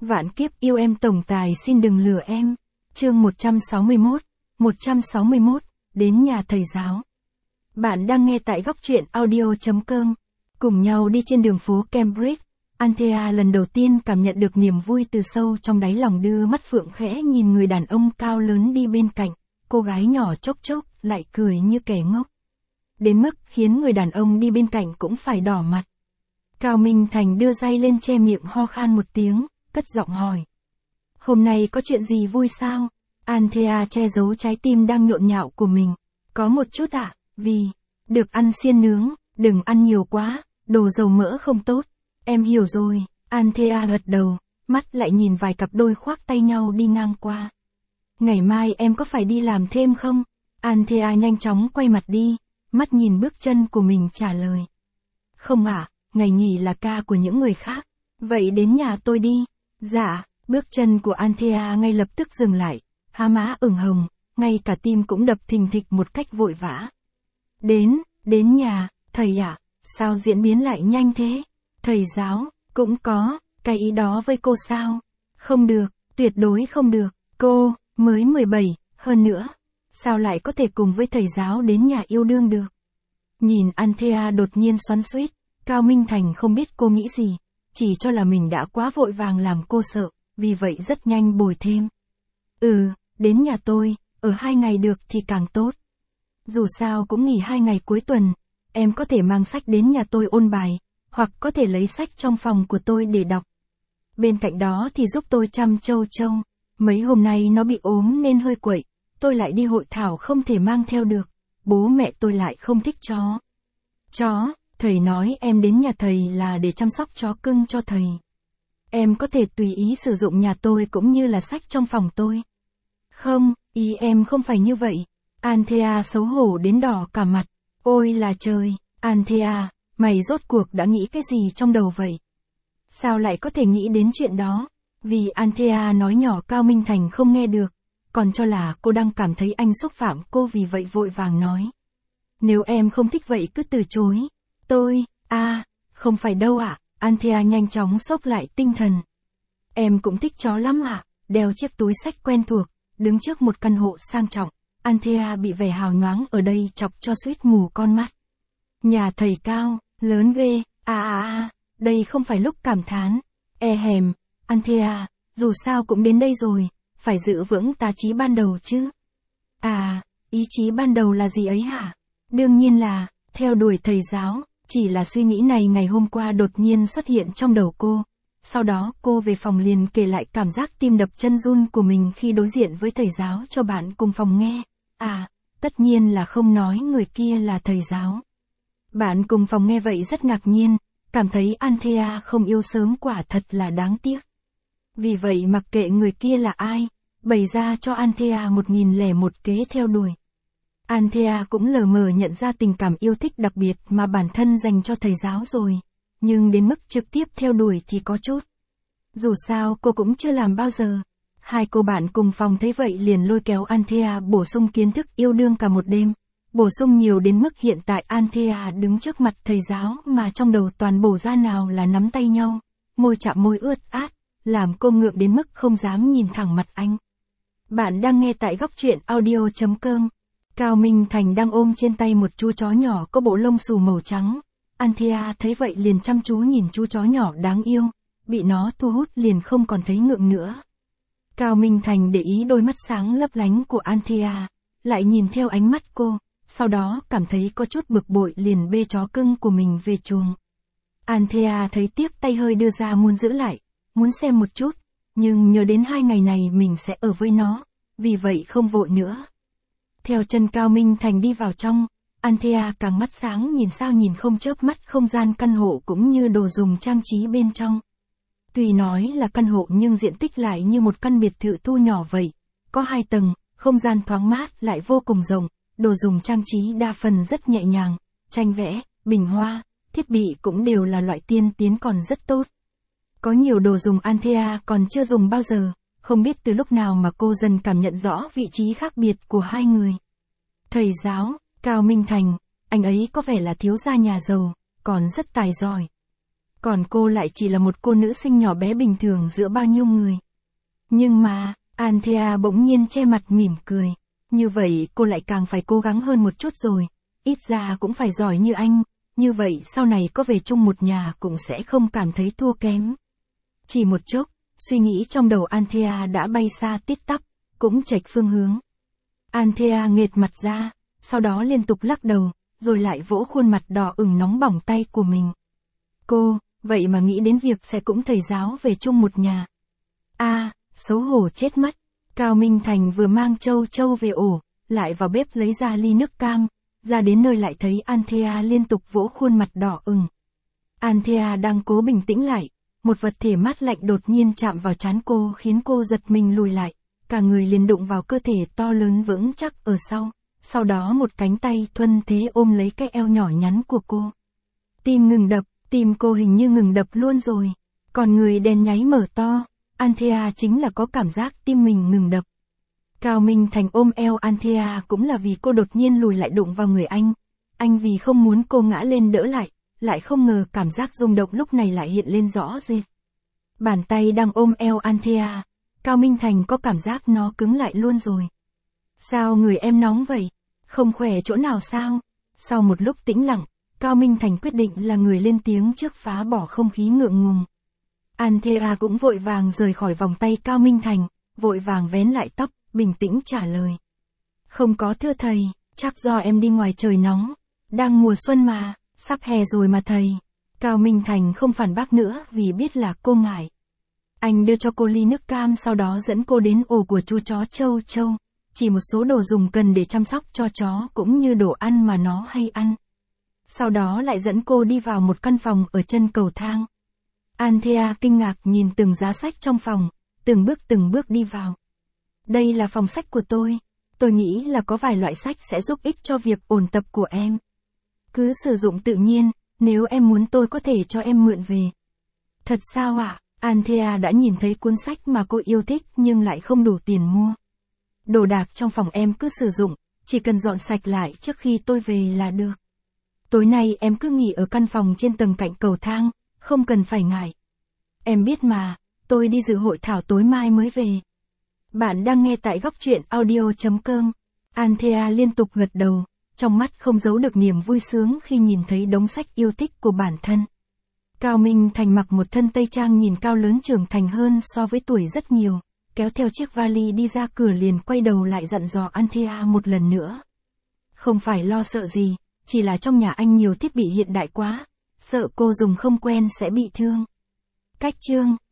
Vạn kiếp yêu em tổng tài xin đừng lừa em. Chương 161, đến nhà thầy giáo. Bạn đang nghe tại góc truyện audio.com. Cùng nhau đi trên đường phố Cambridge, Anthea lần đầu tiên cảm nhận được niềm vui từ sâu trong đáy lòng, đưa mắt phượng khẽ nhìn người đàn ông cao lớn đi bên cạnh, cô gái nhỏ chốc chốc lại cười như kẻ ngốc. Đến mức khiến người đàn ông đi bên cạnh cũng phải đỏ mặt. Cao Minh Thành đưa tay lên che miệng ho khan một tiếng, cất giọng hỏi. Hôm nay có chuyện gì vui sao? Anthea che giấu trái tim đang nhộn nhạo của mình. Có một chút ạ, vì được ăn xiên nướng, đừng ăn nhiều quá, đồ dầu mỡ không tốt. Em hiểu rồi, Anthea gật đầu, mắt lại nhìn vài cặp đôi khoác tay nhau đi ngang qua. Ngày mai em có phải đi làm thêm không? Anthea nhanh chóng quay mặt đi, mắt nhìn bước chân của mình trả lời. Không ạ, ngày nghỉ là ca của những người khác. Vậy đến nhà tôi đi. Dạ, bước chân của Anthea ngay lập tức dừng lại, há má ửng hồng, ngay cả tim cũng đập thình thịch một cách vội vã. Đến nhà, thầy ạ, sao diễn biến lại nhanh thế? Thầy giáo, cũng có, cái ý đó với cô sao? Không được, tuyệt đối không được, cô, mới 17, hơn nữa, sao lại có thể cùng với thầy giáo đến nhà yêu đương được? Nhìn Anthea đột nhiên xoắn xuýt, Cao Minh Thành không biết cô nghĩ gì, chỉ cho là mình đã quá vội vàng làm cô sợ, vì vậy rất nhanh bồi thêm. Đến nhà tôi, ở 2 ngày được thì càng tốt. Dù sao cũng nghỉ 2 ngày cuối tuần, em có thể mang sách đến nhà tôi ôn bài, hoặc có thể lấy sách trong phòng của tôi để đọc. Bên cạnh đó thì giúp tôi chăm Châu Châu, mấy hôm nay nó bị ốm nên hơi quậy, tôi lại đi hội thảo không thể mang theo được, bố mẹ tôi lại không thích chó. Chó, thầy nói em đến nhà thầy là để chăm sóc chó cưng cho thầy. Em có thể tùy ý sử dụng nhà tôi cũng như là sách trong phòng tôi. Không, ý em không phải như vậy. Anthea xấu hổ đến đỏ cả mặt. Ôi là trời, Anthea, mày rốt cuộc đã nghĩ cái gì trong đầu vậy? Sao lại có thể nghĩ đến chuyện đó? Vì Anthea nói nhỏ Cao Minh Thành không nghe được, còn cho là cô đang cảm thấy anh xúc phạm cô, vì vậy vội vàng nói. Nếu em không thích vậy cứ từ chối. Không phải đâu ạ. Anthea nhanh chóng xốc lại tinh thần. Em cũng thích chó lắm ạ. Đeo chiếc túi xách quen thuộc, đứng trước một căn hộ sang trọng, Anthea bị vẻ hào nhoáng ở đây chọc cho suýt mù con mắt. Nhà thầy Cao, lớn ghê, đây không phải lúc cảm thán. Anthea, dù sao cũng đến đây rồi, phải giữ vững tá chí ban đầu chứ. Ý chí ban đầu là gì ấy hả? Đương nhiên là, theo đuổi thầy giáo. Chỉ là suy nghĩ này ngày hôm qua đột nhiên xuất hiện trong đầu cô. Sau đó cô về phòng liền kể lại cảm giác tim đập chân run của mình khi đối diện với thầy giáo cho bạn cùng phòng nghe. Tất nhiên là không nói người kia là thầy giáo. Bạn cùng phòng nghe vậy rất ngạc nhiên, cảm thấy Anthea không yêu sớm quả thật là đáng tiếc. Vì vậy mặc kệ người kia là ai, bày ra cho Anthea 1001 kế theo đuổi. Anthea cũng lờ mờ nhận ra tình cảm yêu thích đặc biệt mà bản thân dành cho thầy giáo rồi, nhưng đến mức trực tiếp theo đuổi thì có chút. Dù sao cô cũng chưa làm bao giờ. Hai cô bạn cùng phòng thấy vậy liền lôi kéo Anthea bổ sung kiến thức yêu đương cả một đêm. Bổ sung nhiều đến mức hiện tại Anthea đứng trước mặt thầy giáo mà trong đầu toàn bổ ra nào là nắm tay nhau, môi chạm môi ướt át, làm cô ngượng đến mức không dám nhìn thẳng mặt anh. Bạn đang nghe tại góc truyện audio.com. Cao Minh Thành đang ôm trên tay một chú chó nhỏ có bộ lông xù màu trắng. Anthea thấy vậy liền chăm chú nhìn chú chó nhỏ đáng yêu, bị nó thu hút liền không còn thấy ngượng nữa. Cao Minh Thành để ý đôi mắt sáng lấp lánh của Anthea, lại nhìn theo ánh mắt cô, sau đó cảm thấy có chút bực bội liền bê chó cưng của mình về chuồng. Anthea thấy tiếc tay hơi đưa ra muốn giữ lại, muốn xem một chút, nhưng nhớ đến 2 ngày này mình sẽ ở với nó, vì vậy không vội nữa. Theo chân Cao Minh Thành đi vào trong, Anthea càng mắt sáng nhìn sao nhìn không chớp mắt không gian căn hộ cũng như đồ dùng trang trí bên trong. Tuy nói là căn hộ nhưng diện tích lại như một căn biệt thự thu nhỏ vậy, có 2 tầng, không gian thoáng mát lại vô cùng rộng, đồ dùng trang trí đa phần rất nhẹ nhàng, tranh vẽ, bình hoa, thiết bị cũng đều là loại tiên tiến còn rất tốt. Có nhiều đồ dùng Anthea còn chưa dùng bao giờ. Không biết từ lúc nào mà cô dần cảm nhận rõ vị trí khác biệt của hai người. Thầy giáo, Cao Minh Thành, anh ấy có vẻ là thiếu gia nhà giàu, còn rất tài giỏi. Còn cô lại chỉ là một cô nữ sinh nhỏ bé bình thường giữa bao nhiêu người. Nhưng mà, Anthea bỗng nhiên che mặt mỉm cười. Như vậy cô lại càng phải cố gắng hơn một chút rồi. Ít ra cũng phải giỏi như anh. Như vậy sau này có về chung một nhà cũng sẽ không cảm thấy thua kém. Chỉ một chốc, suy nghĩ trong đầu Anthea đã bay xa tít tắp, cũng chệch phương hướng. Anthea nghệt mặt ra, sau đó liên tục lắc đầu, rồi lại vỗ khuôn mặt đỏ ửng nóng bỏng tay của mình. Cô, vậy mà nghĩ đến việc sẽ cũng thầy giáo về chung một nhà. Xấu hổ chết mất. Cao Minh Thành vừa mang Châu Châu về ổ, lại vào bếp lấy ra ly nước cam, ra đến nơi lại thấy Anthea liên tục vỗ khuôn mặt đỏ ửng. Anthea đang cố bình tĩnh lại, một vật thể mát lạnh đột nhiên chạm vào trán cô khiến cô giật mình lùi lại, cả người liền đụng vào cơ thể to lớn vững chắc ở sau đó một cánh tay thuần thế ôm lấy cái eo nhỏ nhắn của cô. Tim ngừng đập, tim cô hình như ngừng đập luôn rồi, còn người đèn nháy mở to, Anthea chính là có cảm giác tim mình ngừng đập. Cao Minh Thành ôm eo Anthea cũng là vì cô đột nhiên lùi lại đụng vào người anh vì không muốn cô ngã lên đỡ lại không ngờ cảm giác rung động lúc này lại hiện lên rõ rệt. Bàn tay đang ôm eo Anthea, Cao Minh Thành có cảm giác nó cứng lại luôn rồi. Sao người em nóng vậy? Không khỏe chỗ nào sao? Sau một lúc tĩnh lặng, Cao Minh Thành quyết định là người lên tiếng trước phá bỏ không khí ngượng ngùng. Anthea cũng vội vàng rời khỏi vòng tay Cao Minh Thành, vội vàng vén lại tóc, bình tĩnh trả lời. Không có thưa thầy, chắc do em đi ngoài trời nóng. Đang mùa xuân mà, sắp hè rồi mà thầy. Cao Minh Thành không phản bác nữa vì biết là cô ngại. Anh đưa cho cô ly nước cam sau đó dẫn cô đến ổ của chú chó Châu Châu. Chỉ một số đồ dùng cần để chăm sóc cho chó cũng như đồ ăn mà nó hay ăn. Sau đó lại dẫn cô đi vào một căn phòng ở chân cầu thang. Anthea kinh ngạc nhìn từng giá sách trong phòng, từng bước đi vào. Đây là phòng sách của tôi nghĩ là có vài loại sách sẽ giúp ích cho việc ôn tập của em. Cứ sử dụng tự nhiên, nếu em muốn tôi có thể cho em mượn về. Thật sao ạ? Anthea đã nhìn thấy cuốn sách mà cô yêu thích nhưng lại không đủ tiền mua. Đồ đạc trong phòng em cứ sử dụng, chỉ cần dọn sạch lại trước khi tôi về là được. Tối nay em cứ nghỉ ở căn phòng trên tầng cạnh cầu thang, không cần phải ngại. Em biết mà, tôi đi dự hội thảo tối mai mới về. Bạn đang nghe tại góc truyện audio.com. Anthea liên tục gật đầu, trong mắt không giấu được niềm vui sướng khi nhìn thấy đống sách yêu thích của bản thân. Cao Minh Thành mặc một thân tây trang nhìn cao lớn trưởng thành hơn so với tuổi rất nhiều, kéo theo chiếc vali đi ra cửa liền quay đầu lại dặn dò Anthea một lần nữa. Không phải lo sợ gì, chỉ là trong nhà anh nhiều thiết bị hiện đại quá, sợ cô dùng không quen sẽ bị thương. Cách chương